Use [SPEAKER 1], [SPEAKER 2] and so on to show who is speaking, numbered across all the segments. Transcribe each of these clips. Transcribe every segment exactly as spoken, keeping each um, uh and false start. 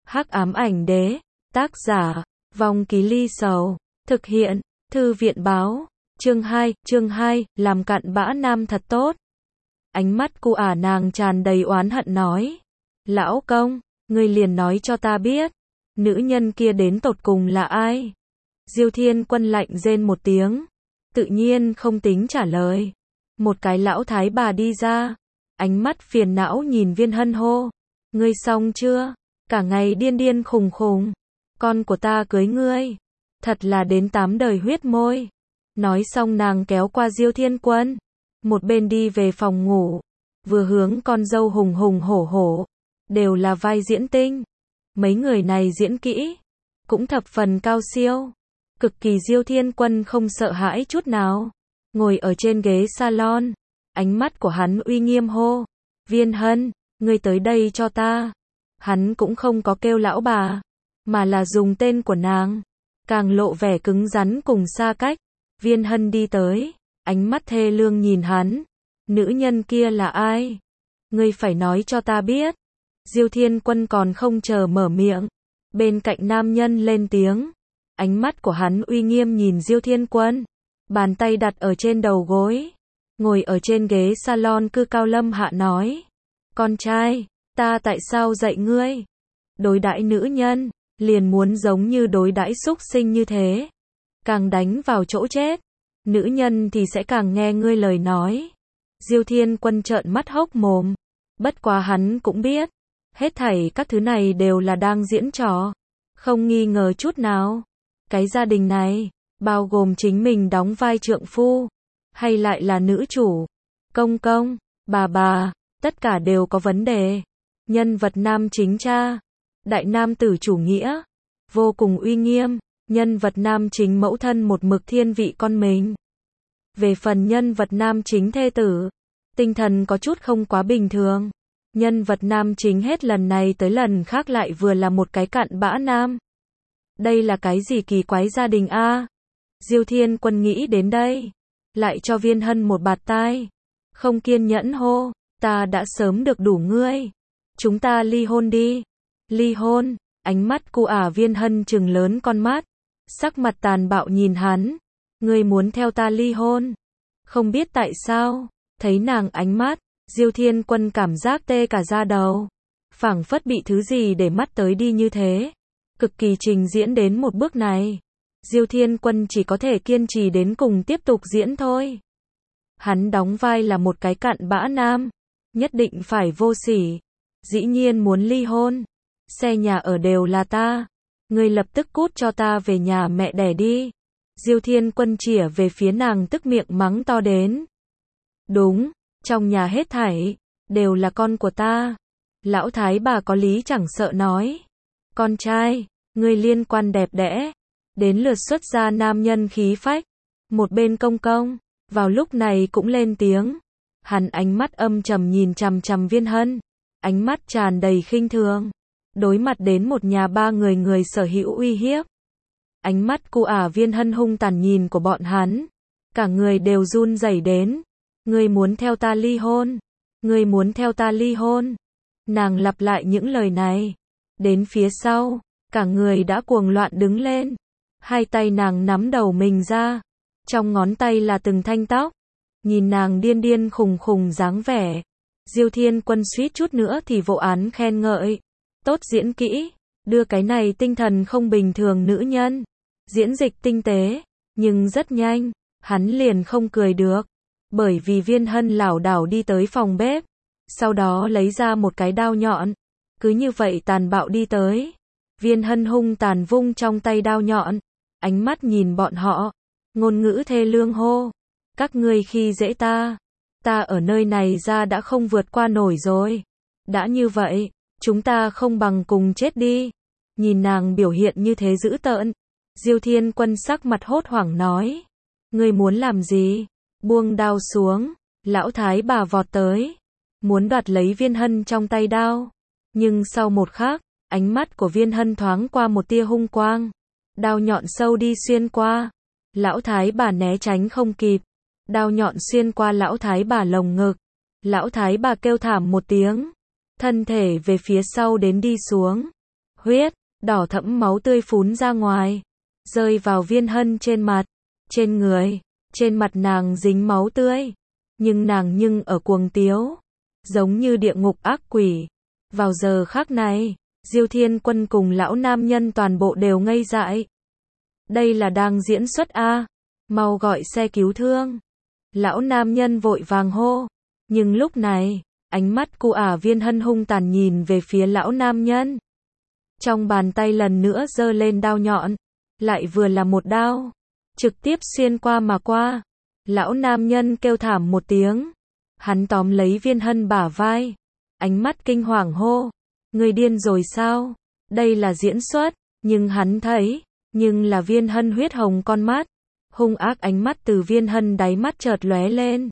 [SPEAKER 1] Hắc ám ảnh đế, tác giả, Vong Ký Ly Sầu, thực hiện, Thư viện báo, chương hai, chương hai, làm cặn bã nam thật tốt. Ánh mắt cu ả nàng tràn đầy oán hận nói, lão công, ngươi liền nói cho ta biết, nữ nhân kia đến tột cùng là ai? Diêu Thiên Quân lạnh rên một tiếng, tự nhiên không tính trả lời. Một cái lão thái bà đi ra, ánh mắt phiền não nhìn Viên Hân hô, ngươi xong chưa? Cả ngày điên điên khùng khùng, con của ta cưới ngươi, thật là đến tám đời huyết môi. Nói xong nàng kéo qua Diêu Thiên Quân, một bên đi về phòng ngủ, vừa hướng con dâu hùng hùng hổ hổ, đều là vai diễn tinh. Mấy người này diễn kỹ, cũng thập phần cao siêu, cực kỳ. Diêu Thiên Quân không sợ hãi chút nào, ngồi ở trên ghế salon, ánh mắt của hắn uy nghiêm hô, Viên Hân, ngươi tới đây cho ta. Hắn cũng không có kêu lão bà, mà là dùng tên của nàng, càng lộ vẻ cứng rắn cùng xa cách. Viên Hân đi tới, ánh mắt thê lương nhìn hắn, nữ nhân kia là ai? Ngươi phải nói cho ta biết. Diêu Thiên Quân còn không chờ mở miệng, bên cạnh nam nhân lên tiếng, ánh mắt của hắn uy nghiêm nhìn Diêu Thiên Quân, bàn tay đặt ở trên đầu gối, ngồi ở trên ghế salon cư cao lâm hạ nói, con trai, ta tại sao dạy ngươi? Đối đãi nữ nhân, liền muốn giống như đối đãi súc sinh như thế, càng đánh vào chỗ chết, nữ nhân thì sẽ càng nghe ngươi lời nói. Diêu Thiên Quân trợn mắt hốc mồm, bất quá hắn cũng biết, hết thảy các thứ này đều là đang diễn trò, không nghi ngờ chút nào. Cái gia đình này, bao gồm chính mình đóng vai trượng phu, hay lại là nữ chủ, công công, bà bà, tất cả đều có vấn đề. Nhân vật nam chính cha, đại nam tử chủ nghĩa, vô cùng uy nghiêm. Nhân vật nam chính mẫu thân một mực thiên vị con mình. Về phần nhân vật nam chính thê tử, tinh thần có chút không quá bình thường. Nhân vật nam chính hết lần này tới lần khác lại vừa là một cái cặn bã nam. Đây là cái gì kỳ quái gia đình a? À? Diêu Thiên Quân nghĩ đến đây, lại cho Viên Hân một bạt tai, không kiên nhẫn hô, ta đã sớm được đủ ngươi, chúng ta ly hôn đi. Ly hôn? Ánh mắt cu ả Viên Hân trừng lớn con mắt, sắc mặt tàn bạo nhìn hắn, ngươi muốn theo ta ly hôn? Không biết tại sao, thấy nàng ánh mắt, Diêu Thiên Quân cảm giác tê cả da đầu, phảng phất bị thứ gì để mắt tới đi như thế. Cực kỳ trình diễn đến một bước này, Diêu Thiên Quân chỉ có thể kiên trì đến cùng tiếp tục diễn thôi. Hắn đóng vai là một cái cặn bã nam, nhất định phải vô sỉ, dĩ nhiên muốn ly hôn, xe nhà ở đều là ta, ngươi lập tức cút cho ta về nhà mẹ đẻ đi. Diêu Thiên Quân chĩa về phía nàng tức miệng mắng to đến. Đúng, trong nhà hết thảy, đều là con của ta. Lão thái bà có lý chẳng sợ nói. Con trai, ngươi liên quan đẹp đẽ, đến lượt xuất ra nam nhân khí phách. Một bên công công, vào lúc này cũng lên tiếng. Hắn ánh mắt âm trầm nhìn chằm chằm Viên Hân, ánh mắt tràn đầy khinh thường. Đối mặt đến một nhà ba người người sở hữu uy hiếp. Ánh mắt cu ả Viên Hân hung tàn nhìn của bọn hắn, cả người đều run rẩy đến. Ngươi muốn theo ta ly hôn? Ngươi muốn theo ta ly hôn? Nàng lặp lại những lời này. Đến phía sau, cả người đã cuồng loạn đứng lên. Hai tay nàng nắm đầu mình ra, trong ngón tay là từng thanh tóc. Nhìn nàng điên điên khùng khùng dáng vẻ, Diêu Thiên Quân suýt chút nữa thì vỗ án khen ngợi. Tốt diễn kỹ, đưa cái này tinh thần không bình thường nữ nhân, diễn dịch tinh tế, nhưng rất nhanh, hắn liền không cười được, bởi vì Viên Hân lảo đảo đi tới phòng bếp, sau đó lấy ra một cái đao nhọn, cứ như vậy tàn bạo đi tới. Viên Hân hung tàn vung trong tay đao nhọn, ánh mắt nhìn bọn họ, ngôn ngữ thê lương hô, các ngươi khi dễ ta, ta ở nơi này ra đã không vượt qua nổi rồi, đã như vậy, chúng ta không bằng cùng chết đi. Nhìn nàng biểu hiện như thế dữ tợn, Diêu Thiên Quân sắc mặt hốt hoảng nói, ngươi muốn làm gì? Buông đao xuống, lão thái bà vọt tới, muốn đoạt lấy Viên Hân trong tay đao, nhưng sau một khắc, ánh mắt của Viên Hân thoáng qua một tia hung quang, đao nhọn sâu đi xuyên qua, lão thái bà né tránh không kịp, đao nhọn xuyên qua lão thái bà lồng ngực, lão thái bà kêu thảm một tiếng, thân thể về phía sau đến đi xuống, huyết, đỏ thẫm máu tươi phún ra ngoài, rơi vào Viên Hân trên mặt, trên người, trên mặt nàng dính máu tươi, nhưng nàng nhưng ở cuồng tiếu, giống như địa ngục ác quỷ. Vào giờ khắc này, Diêu Thiên Quân cùng lão nam nhân toàn bộ đều ngây dại. Đây là đang diễn xuất a, mau gọi xe cứu thương. Lão nam nhân vội vàng hô, nhưng lúc này, ánh mắt của ả Viên Hân hung tàn nhìn về phía lão nam nhân. Trong bàn tay lần nữa giơ lên đao nhọn, lại vừa là một đao, trực tiếp xuyên qua mà qua. Lão nam nhân kêu thảm một tiếng, hắn tóm lấy Viên Hân bả vai, ánh mắt kinh hoàng hô, người điên rồi sao? Đây là diễn xuất, nhưng hắn thấy, nhưng là Viên Hân huyết hồng con mắt, hung ác ánh mắt từ Viên Hân đáy mắt chợt lóe lên,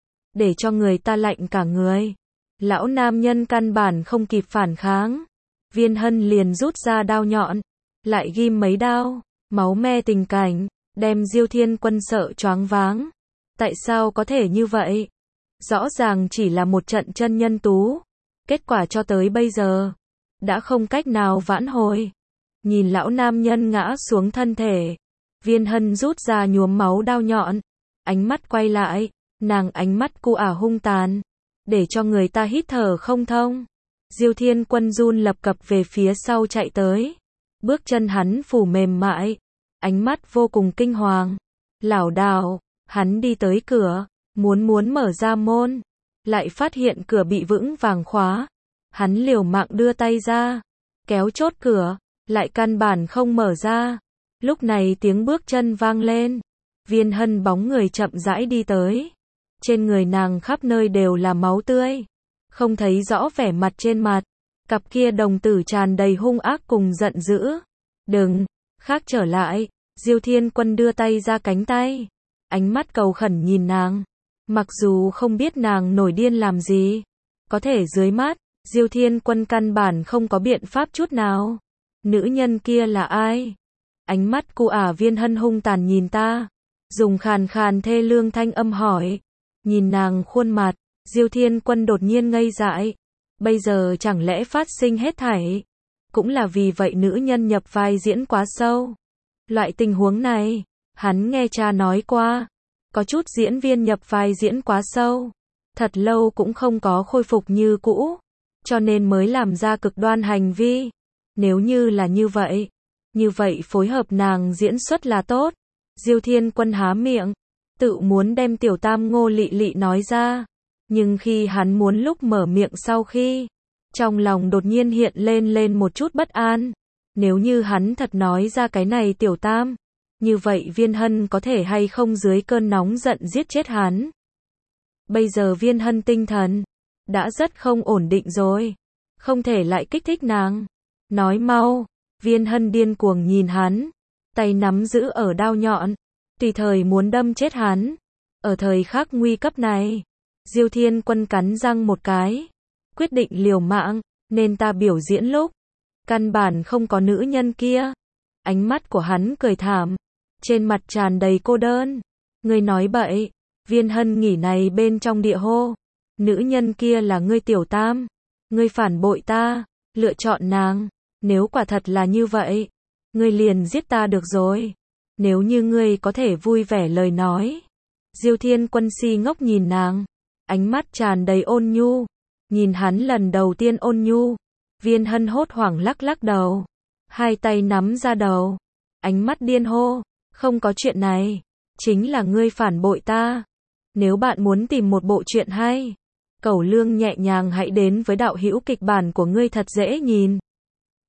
[SPEAKER 1] để cho người ta lạnh cả người. Lão nam nhân căn bản không kịp phản kháng, Viên Hân liền rút ra đao nhọn, lại ghim mấy đao, máu me tình cảnh, đem Diêu Thiên Quân sợ choáng váng. Tại sao có thể như vậy? Rõ ràng chỉ là một trận chân nhân tú, kết quả cho tới bây giờ, đã không cách nào vãn hồi. Nhìn lão nam nhân ngã xuống thân thể, Viên Hân rút ra nhuốm máu đao nhọn, ánh mắt quay lại, nàng ánh mắt cu ả hung tàn, để cho người ta hít thở không thông. Diêu Thiên Quân run lập cập về phía sau chạy tới, bước chân hắn phủ mềm mại, ánh mắt vô cùng kinh hoàng, lảo đảo, hắn đi tới cửa, muốn muốn mở ra môn, lại phát hiện cửa bị vững vàng khóa, hắn liều mạng đưa tay ra, kéo chốt cửa, lại căn bản không mở ra. Lúc này tiếng bước chân vang lên, Viên Hân bóng người chậm rãi đi tới, trên người nàng khắp nơi đều là máu tươi, không thấy rõ vẻ mặt trên mặt, cặp kia đồng tử tràn đầy hung ác cùng giận dữ. Đừng, khác trở lại. Diêu Thiên Quân đưa tay ra cánh tay, ánh mắt cầu khẩn nhìn nàng, mặc dù không biết nàng nổi điên làm gì, có thể dưới mắt, Diêu Thiên Quân căn bản không có biện pháp chút nào. Nữ nhân kia là ai? Ánh mắt của ả Viên Hân hung tàn nhìn ta, dùng khàn khàn thê lương thanh âm hỏi. Nhìn nàng khuôn mặt, Diêu Thiên Quân đột nhiên ngây dại. Bây giờ chẳng lẽ phát sinh hết thảy, cũng là vì vậy nữ nhân nhập vai diễn quá sâu. Loại tình huống này, hắn nghe cha nói qua, có chút diễn viên nhập vai diễn quá sâu, thật lâu cũng không có khôi phục như cũ, cho nên mới làm ra cực đoan hành vi. Nếu như là như vậy, như vậy phối hợp nàng diễn xuất là tốt. Diêu Thiên Quân há miệng, tự muốn đem tiểu tam Ngô Lị Lị nói ra, nhưng khi hắn muốn lúc mở miệng sau khi, trong lòng đột nhiên hiện lên lên một chút bất an. Nếu như hắn thật nói ra cái này tiểu tam, như vậy Viên Hân có thể hay không dưới cơn nóng giận giết chết hắn. Bây giờ Viên Hân tinh thần đã rất không ổn định rồi, không thể lại kích thích nàng. Nói mau. Viên Hân điên cuồng nhìn hắn, tay nắm giữ ở đao nhọn, tùy thời muốn đâm chết hắn. Ở thời khắc nguy cấp này, Diêu Thiên Quân cắn răng một cái, quyết định liều mạng, nên ta biểu diễn lúc căn bản không có nữ nhân kia. Ánh mắt của hắn cười thảm, trên mặt tràn đầy cô đơn. Ngươi nói bậy. Viên Hân nghỉ này bên trong địa hô, nữ nhân kia là ngươi tiểu tam, ngươi phản bội ta, lựa chọn nàng. Nếu quả thật là như vậy, ngươi liền giết ta được rồi. Nếu như ngươi có thể vui vẻ lời nói. Diêu Thiên Quân si ngốc nhìn nàng, ánh mắt tràn đầy ôn nhu. Nhìn hắn lần đầu tiên ôn nhu, Viên Hân hốt hoảng lắc lắc đầu, hai tay nắm ra đầu, ánh mắt điên hô, không có chuyện này, chính là ngươi phản bội ta. Nếu bạn muốn tìm một bộ truyện hay, cẩu lương nhẹ nhàng hãy đến với đạo hữu kịch bản của ngươi thật dễ nhìn.